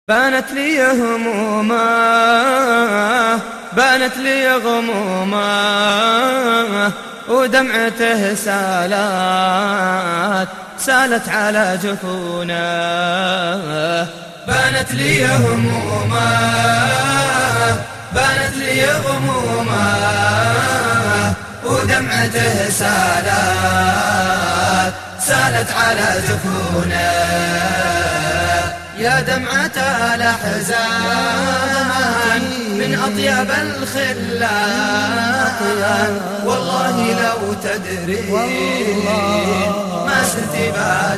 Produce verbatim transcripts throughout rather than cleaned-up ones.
بانت لي همومه بانت لي غمومه ودمعته سالت سالت على جفونه. بانت لي همومه بانت لي غمومه ودمعته سالت سالت على جفونه. يا دمعة الأحزان من أطيب الخلان، والله لو تدري ما سرت بال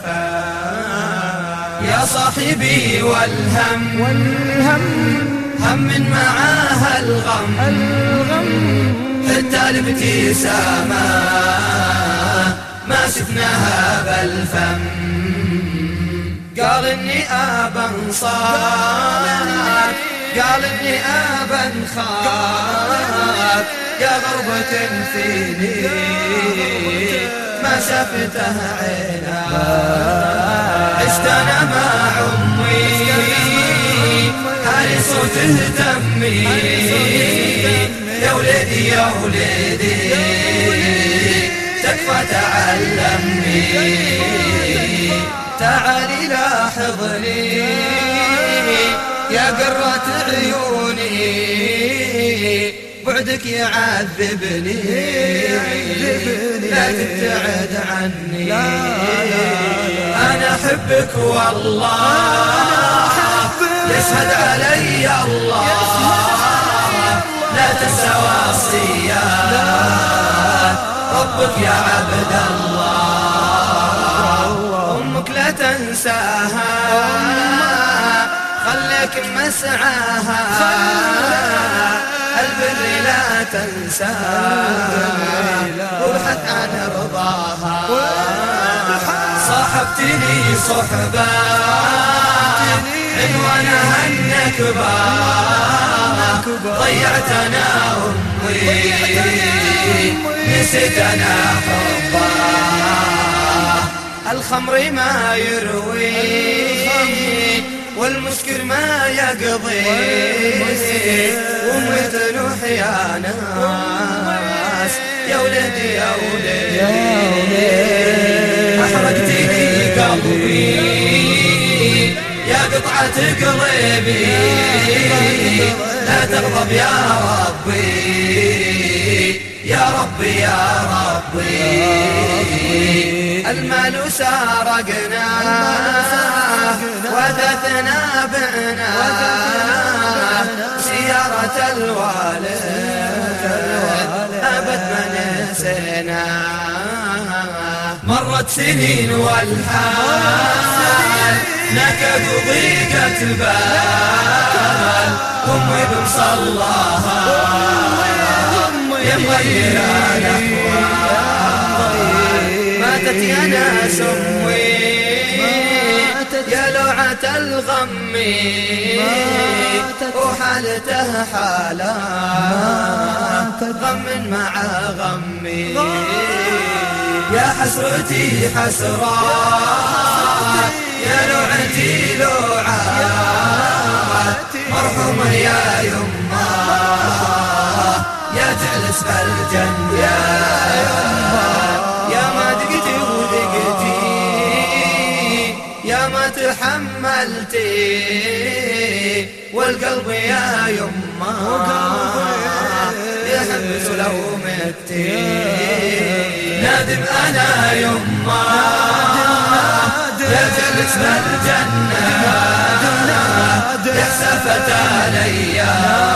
جفان. يا صاحبي والهم والهم هم معاها الغم الغم حتى الابتسامة ما شفناها بالفم. قال اني ابا انصاف قال اني ابا نخاف يا غربة فيني ما شفتها عينا. عشت انا مع امي هاي صوته دمي يا وليدي يا وليدي تكفى تعلمني. تعالي لاحظني يا قرة عيوني بعدك يعذبني لا تبتعد عني. أنا أحبك والله يشهد علي الله لا تنسى وصيات ربك يا عبد الله. أمك لا تنساها خليك مسعاها البر لا تنساها وابحث عن رضاها. صاحبتني صحبة عنوانها النكبة ضيعتنا أمي نسيت أنا حبها. الخمر ما يروي والمسكر ما يقضي ومثل يا ناس يا ولدي يا ولدي أحرقتني قلبي يا قطعة قلبي لا تغضب يا ربي يا ربي يا ربي. المال سارقنا وثثنا بعنا سيارة الوالد أبد ما نسينا. مرت سنين والحال نكد ضيقة البال أمي بمصلاها يا مغير الأحوال. ماتت يا ناس أمي يا لوعة الغم وحالتها حالة غم مع غمي. يا حسرتي حسرات يا لوعتي لوعات مرحومة يا يمه يا جلس بالجنة يا ما دقتي ودقتي يا ما تحملتي والقلب يا يمه يحبس لو متي. نادم أنا يمه يا جلس بالجنة يحسفت عليا